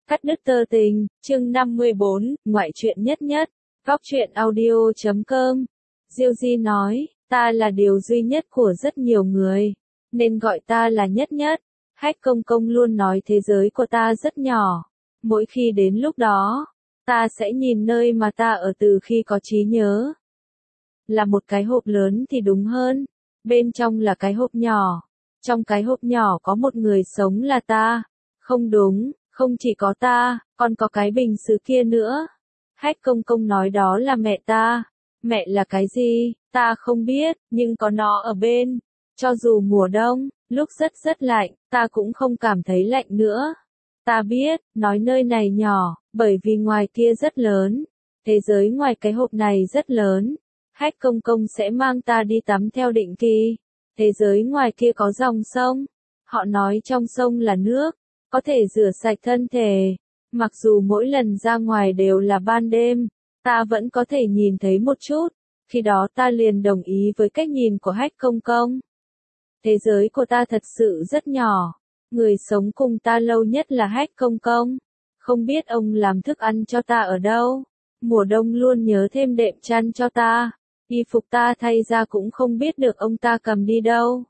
Cắt đứt tơ tình, chương 54, ngoại truyện nhất nhất, góc truyện audio.com. Diêu Di nói, ta là điều duy nhất của rất nhiều người, nên gọi ta là nhất nhất. Hách Công Công luôn nói thế giới của ta rất nhỏ. Mỗi khi đến lúc đó, ta sẽ nhìn nơi mà ta ở từ khi có trí nhớ. Là một cái hộp lớn thì đúng hơn, bên trong là cái hộp nhỏ. Trong cái hộp nhỏ có một người sống là ta. Không đúng, không chỉ có ta, còn có cái bình sứ kia nữa. Hách Công Công nói đó là mẹ ta. Mẹ là cái gì, ta không biết, nhưng có nó ở bên. Cho dù mùa đông, lúc rất lạnh, ta cũng không cảm thấy lạnh nữa. Ta biết, nói nơi này nhỏ, bởi vì ngoài kia rất lớn. Thế giới ngoài cái hộp này rất lớn. Hách Công Công sẽ mang ta đi tắm theo định kỳ. Thế giới ngoài kia có dòng sông. Họ nói trong sông là nước, có thể rửa sạch thân thể. Mặc dù mỗi lần ra ngoài đều là ban đêm, ta vẫn có thể nhìn thấy một chút. Khi đó ta liền đồng ý với cách nhìn của Hách Công Công. Thế giới của ta thật sự rất nhỏ. Người sống cùng ta lâu nhất là Hách Công Công. Không biết ông làm thức ăn cho ta ở đâu. Mùa đông luôn nhớ thêm đệm chăn cho ta. Y phục ta thay ra cũng không biết được ông ta cầm đi đâu.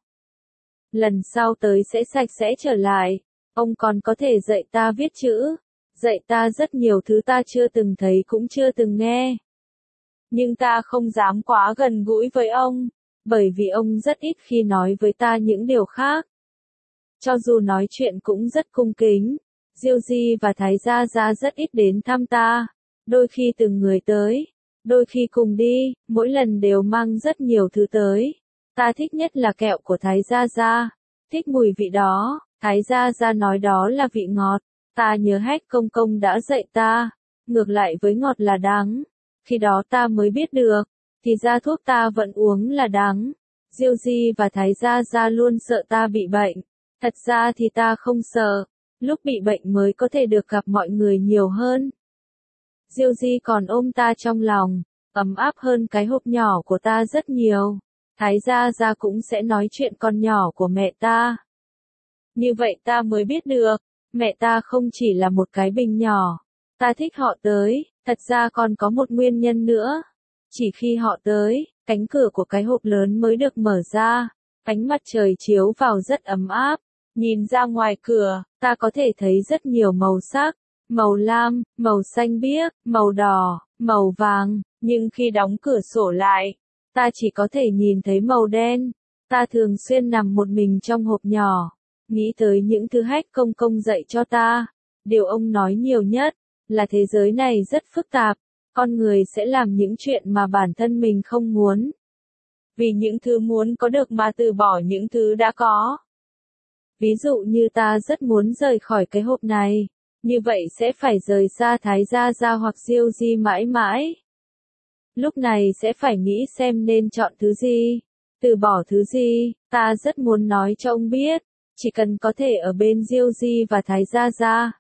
Lần sau tới sẽ sạch sẽ trở lại. Ông còn có thể dạy ta viết chữ. Dạy ta rất nhiều thứ ta chưa từng thấy cũng chưa từng nghe. Nhưng ta không dám quá gần gũi với ông. Bởi vì ông rất ít khi nói với ta những điều khác. Cho dù nói chuyện cũng rất cung kính. Diêu Di và Thái Gia Gia rất ít đến thăm ta. Đôi khi từng người tới. Đôi khi cùng đi, mỗi lần đều mang rất nhiều thứ tới. Ta thích nhất là kẹo của Thái Gia Gia. Thích mùi vị đó, Thái Gia Gia nói đó là vị ngọt. Ta nhớ Hách Công Công đã dạy ta. Ngược lại với ngọt là đắng. Khi đó ta mới biết được. Thì ra thuốc ta vẫn uống là đắng. Diêu Di và Thái Gia Gia luôn sợ ta bị bệnh. Thật ra thì ta không sợ. Lúc bị bệnh mới có thể được gặp mọi người nhiều hơn. Diêu Di còn ôm ta trong lòng, ấm áp hơn cái hộp nhỏ của ta rất nhiều. Thái Gia Gia cũng sẽ nói chuyện con nhỏ của mẹ ta. Như vậy ta mới biết được, mẹ ta không chỉ là một cái bình nhỏ. Ta thích họ tới, thật ra còn có một nguyên nhân nữa. Chỉ khi họ tới, cánh cửa của cái hộp lớn mới được mở ra. Ánh mặt trời chiếu vào rất ấm áp. Nhìn ra ngoài cửa, ta có thể thấy rất nhiều màu sắc. Màu lam, màu xanh biếc, màu đỏ, màu vàng, nhưng khi đóng cửa sổ lại, ta chỉ có thể nhìn thấy màu đen. Ta thường xuyên nằm một mình trong hộp nhỏ, nghĩ tới những thứ Hách Công Công dạy cho ta. Điều ông nói nhiều nhất là thế giới này rất phức tạp, con người sẽ làm những chuyện mà bản thân mình không muốn. Vì những thứ muốn có được mà từ bỏ những thứ đã có. Ví dụ như ta rất muốn rời khỏi cái hộp này. Như vậy sẽ phải rời xa Thái Gia Gia hoặc Diêu Di mãi mãi. Lúc này sẽ phải nghĩ xem nên chọn thứ gì, từ bỏ thứ gì. Ta rất muốn nói cho ông biết, chỉ cần có thể ở bên Diêu Di và Thái Gia Gia.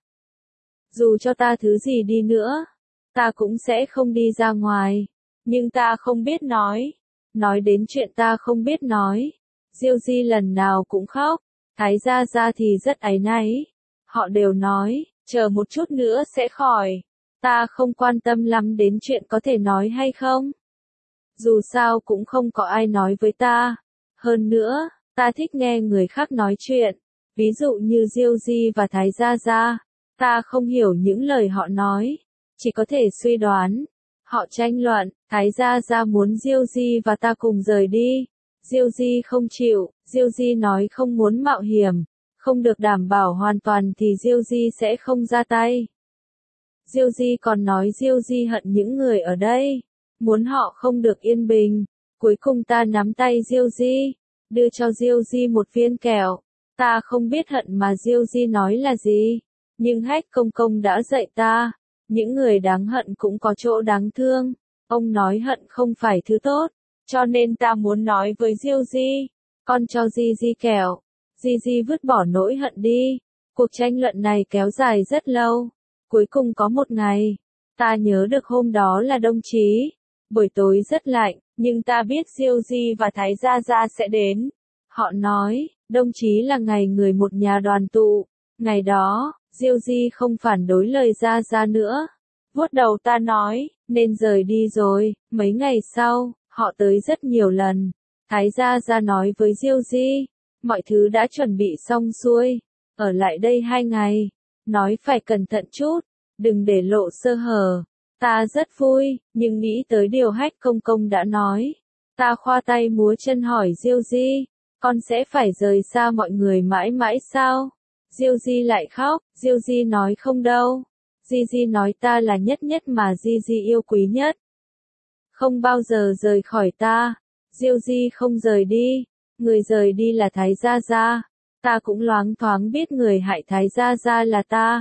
Dù cho ta thứ gì đi nữa, ta cũng sẽ không đi ra ngoài. Nhưng ta không biết nói. Nói đến chuyện ta không biết nói, Diêu Di lần nào cũng khóc. Thái Gia Gia thì rất áy náy. Họ đều nói, chờ một chút nữa sẽ khỏi. Ta không quan tâm lắm đến chuyện có thể nói hay không. Dù sao cũng không có ai nói với ta. Hơn nữa, ta thích nghe người khác nói chuyện. Ví dụ như Diêu Di và Thái Gia Gia. Ta không hiểu những lời họ nói. Chỉ có thể suy đoán. Họ tranh luận, Thái Gia Gia muốn Diêu Di và ta cùng rời đi. Diêu Di không chịu, Diêu Di nói không muốn mạo hiểm. Không được đảm bảo hoàn toàn thì Diêu Di sẽ không ra tay. Diêu Di còn nói Diêu Di hận những người ở đây, muốn họ không được yên bình. Cuối cùng ta nắm tay Diêu Di, đưa cho Diêu Di một viên kẹo. Ta không biết hận mà Diêu Di nói là gì, nhưng Hách Công Công đã dạy ta, những người đáng hận cũng có chỗ đáng thương. Ông nói hận không phải thứ tốt, cho nên ta muốn nói với Diêu Di, con cho Di Di kẹo. Di Di vứt bỏ nỗi hận đi. Cuộc tranh luận này kéo dài rất lâu. Cuối cùng có một ngày, ta nhớ được hôm đó là đông chí. Buổi tối rất lạnh, nhưng ta biết Diêu Di và Thái Gia Gia sẽ đến. Họ nói, đông chí là ngày người một nhà đoàn tụ. Ngày đó, Diêu Di không phản đối lời Gia Gia nữa. Vuốt đầu ta nói, nên rời đi rồi. Mấy ngày sau, họ tới rất nhiều lần. Thái Gia Gia nói với Diêu Di, mọi thứ đã chuẩn bị xong xuôi, ở lại đây 2 ngày. Nói phải cẩn thận chút, đừng để lộ sơ hở. Ta rất vui, nhưng nghĩ tới điều Hách Công Công đã nói. Ta khoa tay múa chân hỏi Diêu Di, con sẽ phải rời xa mọi người mãi mãi sao? Diêu Di lại khóc, Diêu Di nói không đâu. Di nói ta là nhất nhất mà Di yêu quý nhất. Không bao giờ rời khỏi ta. Diêu Di không rời đi. Người rời đi là Thái Gia Gia. Ta cũng loáng thoáng biết người hại Thái Gia Gia là ta.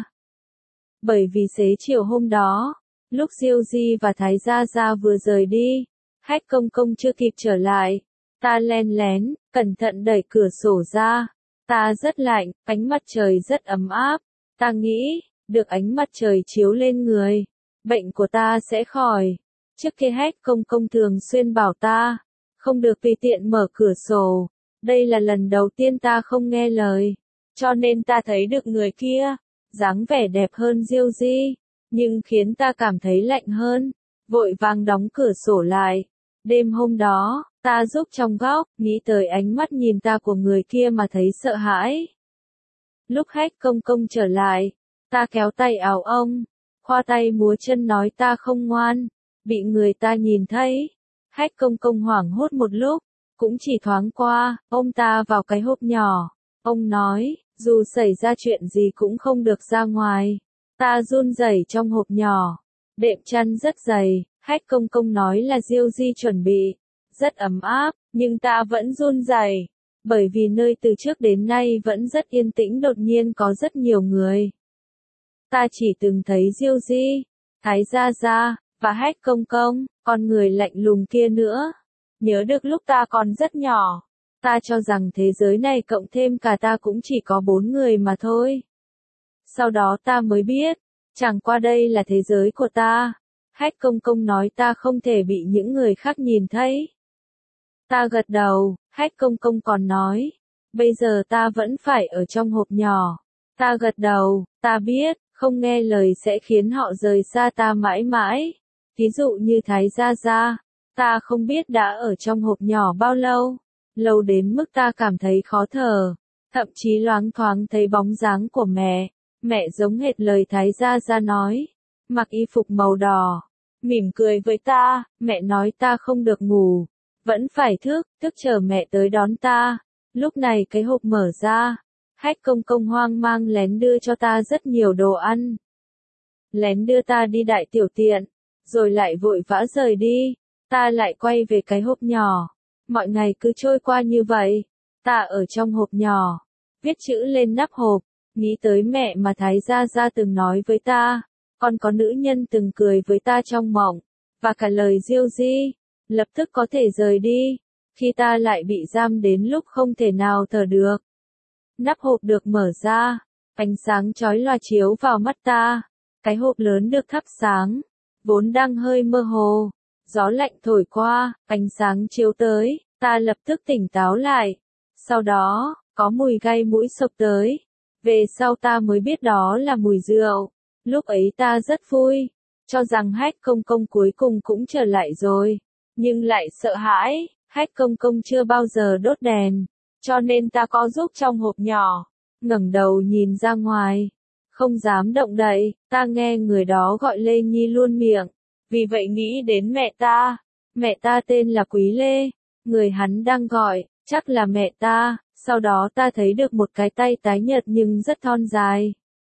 Bởi vì xế chiều hôm đó, lúc Diêu Di và Thái Gia Gia vừa rời đi, Hách Công Công chưa kịp trở lại. Ta len lén, cẩn thận đẩy cửa sổ ra. Ta rất lạnh, ánh mặt trời rất ấm áp. Ta nghĩ, được ánh mặt trời chiếu lên người, bệnh của ta sẽ khỏi. Trước kia Hách Công Công thường xuyên bảo ta, không được tùy tiện mở cửa sổ. Đây là lần đầu tiên ta không nghe lời, cho nên ta thấy được người kia, dáng vẻ đẹp hơn Diêu Di, nhưng khiến ta cảm thấy lạnh hơn, vội vàng đóng cửa sổ lại. Đêm hôm đó, ta giúp trong góc, nghĩ tới ánh mắt nhìn ta của người kia mà thấy sợ hãi. Lúc Hách Công Công trở lại, ta kéo tay áo ông, khoa tay múa chân nói ta không ngoan, bị người ta nhìn thấy. Hách Công Công hoảng hốt một lúc, cũng chỉ thoáng qua, ôm ta vào cái hộp nhỏ. Ông nói, dù xảy ra chuyện gì cũng không được ra ngoài. Ta run rẩy trong hộp nhỏ, đệm chăn rất dày. Hách Công Công nói là Diêu Di chuẩn bị, rất ấm áp, nhưng ta vẫn run rẩy, bởi vì nơi từ trước đến nay vẫn rất yên tĩnh đột nhiên có rất nhiều người. Ta chỉ từng thấy Diêu Di, Thái Gia Gia, và Hách Công Công, con người lạnh lùng kia nữa. Nhớ được lúc ta còn rất nhỏ, ta cho rằng thế giới này cộng thêm cả ta cũng chỉ có 4 người mà thôi. Sau đó ta mới biết, chẳng qua đây là thế giới của ta. Hách Công Công nói ta không thể bị những người khác nhìn thấy. Ta gật đầu, Hách Công Công còn nói, bây giờ ta vẫn phải ở trong hộp nhỏ. Ta gật đầu, ta biết, không nghe lời sẽ khiến họ rời xa ta mãi mãi. Ví dụ như Thái Gia Gia, ta không biết đã ở trong hộp nhỏ bao lâu, lâu đến mức ta cảm thấy khó thở, thậm chí loáng thoáng thấy bóng dáng của mẹ. Mẹ giống hệt lời Thái Gia Gia nói, mặc y phục màu đỏ, mỉm cười với ta. Mẹ nói ta không được ngủ, vẫn phải thức chờ mẹ tới đón ta. Lúc này cái hộp mở ra, Hách Công Công hoang mang lén đưa cho ta rất nhiều đồ ăn. Lén đưa ta đi đại tiểu tiện, rồi lại vội vã rời đi. Ta lại quay về cái hộp nhỏ. Mọi ngày cứ trôi qua như vậy. Ta ở trong hộp nhỏ, viết chữ lên nắp hộp, nghĩ tới mẹ mà Thái Gia Gia từng nói với ta. Còn có nữ nhân từng cười với ta trong mộng, và cả lời Diêu Di, lập tức có thể rời đi, khi ta lại bị giam đến lúc không thể nào thở được. Nắp hộp được mở ra, ánh sáng chói lòa chiếu vào mắt ta. Cái hộp lớn được thắp sáng, vốn đang hơi mơ hồ. Gió lạnh thổi qua, ánh sáng chiếu tới, ta lập tức tỉnh táo lại. Sau đó, có mùi gai mũi xộc tới. Về sau ta mới biết đó là mùi rượu. Lúc ấy ta rất vui, cho rằng Hách Công Công cuối cùng cũng trở lại rồi. Nhưng lại sợ hãi, Hách Công Công chưa bao giờ đốt đèn, cho nên ta có giúp trong hộp nhỏ, ngẩng đầu nhìn ra ngoài, không dám động đậy. Ta nghe người đó gọi Lê Nhi luôn miệng, vì vậy nghĩ đến mẹ ta. Mẹ ta tên là Quý Lê, người hắn đang gọi, chắc là mẹ ta. Sau đó ta thấy được một cái tay tái nhợt nhưng rất thon dài,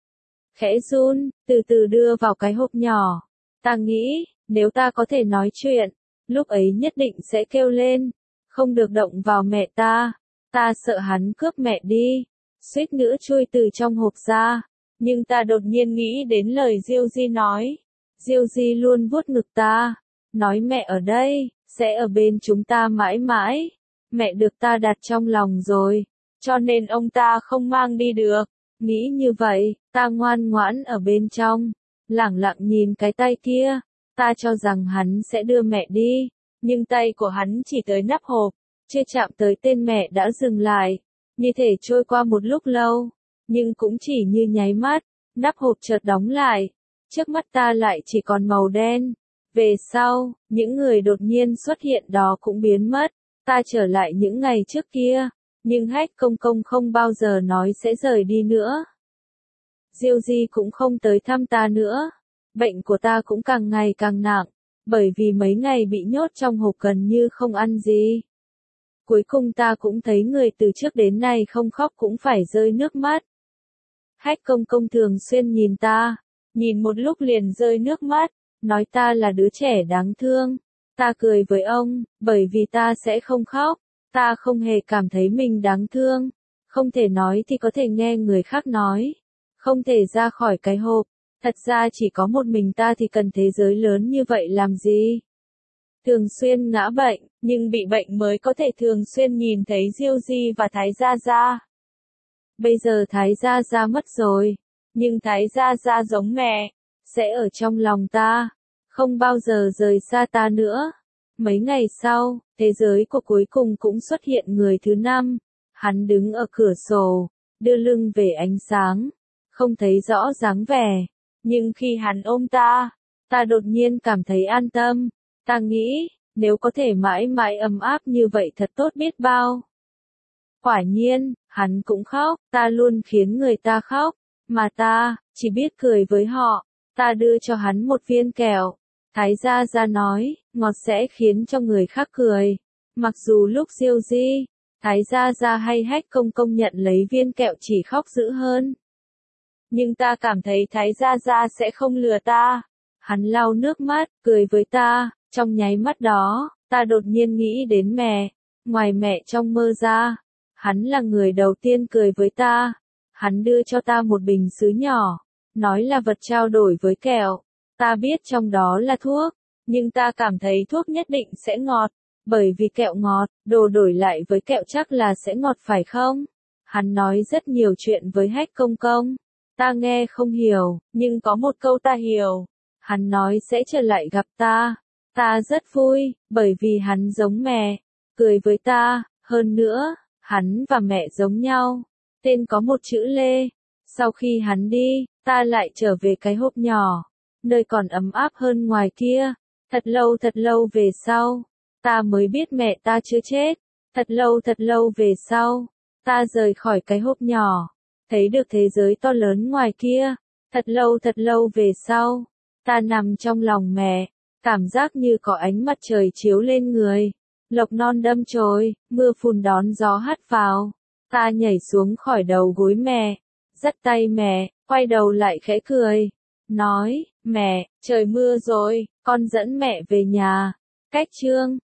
khẽ run, từ từ đưa vào cái hộp nhỏ. Ta nghĩ, nếu ta có thể nói chuyện, lúc ấy nhất định sẽ kêu lên, không được động vào mẹ ta. Ta sợ hắn cướp mẹ đi, suýt nữa chui từ trong hộp ra. Nhưng ta đột nhiên nghĩ đến lời Diêu Di nói. Diêu Di luôn vuốt ngực ta, nói mẹ ở đây, sẽ ở bên chúng ta mãi mãi. Mẹ được ta đặt trong lòng rồi, cho nên ông ta không mang đi được. Nghĩ như vậy, ta ngoan ngoãn ở bên trong, lẳng lặng nhìn cái tay kia. Ta cho rằng hắn sẽ đưa mẹ đi, nhưng tay của hắn chỉ tới nắp hộp, chưa chạm tới tên mẹ đã dừng lại. Như thể trôi qua một lúc lâu, nhưng cũng chỉ như nháy mắt. Nắp hộp chợt đóng lại. Trước mắt ta lại chỉ còn màu đen. Về sau, những người đột nhiên xuất hiện đó cũng biến mất. Ta trở lại những ngày trước kia. Nhưng Hách Công Công không bao giờ nói sẽ rời đi nữa. Diêu Di cũng không tới thăm ta nữa. Bệnh của ta cũng càng ngày càng nặng. Bởi vì mấy ngày bị nhốt trong hộp gần như không ăn gì. Cuối cùng ta cũng thấy người từ trước đến nay không khóc cũng phải rơi nước mắt. Hách Công Công thường xuyên nhìn ta. Nhìn một lúc liền rơi nước mắt. Nói ta là đứa trẻ đáng thương. Ta cười với ông, bởi vì ta sẽ không khóc. Ta không hề cảm thấy mình đáng thương. Không thể nói thì có thể nghe người khác nói. Không thể ra khỏi cái hộp. Thật ra chỉ có một mình ta thì cần thế giới lớn như vậy làm gì? Thường xuyên ngã bệnh, nhưng bị bệnh mới có thể thường xuyên nhìn thấy Diêu Di và Thái Gia Gia. Bây giờ Thái Gia Gia mất rồi. Nhưng Thái Gia Gia giống mẹ. Sẽ ở trong lòng ta. Không bao giờ rời xa ta nữa. Mấy ngày sau, thế giới của cuối cùng cũng xuất hiện người thứ 5. Hắn đứng ở cửa sổ, đưa lưng về ánh sáng. Không thấy rõ dáng vẻ. Nhưng khi hắn ôm ta, ta đột nhiên cảm thấy an tâm. Ta nghĩ, nếu có thể mãi mãi ấm áp như vậy thật tốt biết bao. Quả nhiên, hắn cũng khóc, ta luôn khiến người ta khóc. Mà ta, chỉ biết cười với họ. Ta đưa cho hắn một viên kẹo. Thái Gia Gia nói, ngọt sẽ khiến cho người khác cười. Mặc dù lúc Diêu Di, Thái Gia Gia hay Hách Công Công nhận lấy viên kẹo chỉ khóc dữ hơn. Nhưng ta cảm thấy Thái Gia Gia sẽ không lừa ta. Hắn lau nước mắt, cười với ta. Trong nháy mắt đó, ta đột nhiên nghĩ đến mẹ. Ngoài mẹ trong mơ ra, hắn là người đầu tiên cười với ta. Hắn đưa cho ta một bình sứ nhỏ. Nói là vật trao đổi với kẹo. Ta biết trong đó là thuốc. Nhưng ta cảm thấy thuốc nhất định sẽ ngọt. Bởi vì kẹo ngọt, đồ đổi lại với kẹo chắc là sẽ ngọt phải không? Hắn nói rất nhiều chuyện với Hách Công Công. Ta nghe không hiểu, nhưng có một câu ta hiểu. Hắn nói sẽ trở lại gặp ta. Ta rất vui, bởi vì hắn giống mẹ. Cười với ta, hơn nữa, hắn và mẹ giống nhau. Tên có một chữ Lê. Sau khi hắn đi, ta lại trở về cái hộp nhỏ. Nơi còn ấm áp hơn ngoài kia. Thật lâu về sau, ta mới biết mẹ ta chưa chết. Thật lâu về sau, ta rời khỏi cái hộp nhỏ. Thấy được thế giới to lớn ngoài kia. Thật lâu về sau, ta nằm trong lòng mẹ. Cảm giác như có ánh mặt trời chiếu lên người. Lộc non đâm chồi, mưa phùn đón gió hắt vào. Ta nhảy xuống khỏi đầu gối mẹ. Dắt tay mẹ, quay đầu lại khẽ cười. Nói, mẹ, trời mưa rồi, con dẫn mẹ về nhà. Cách chương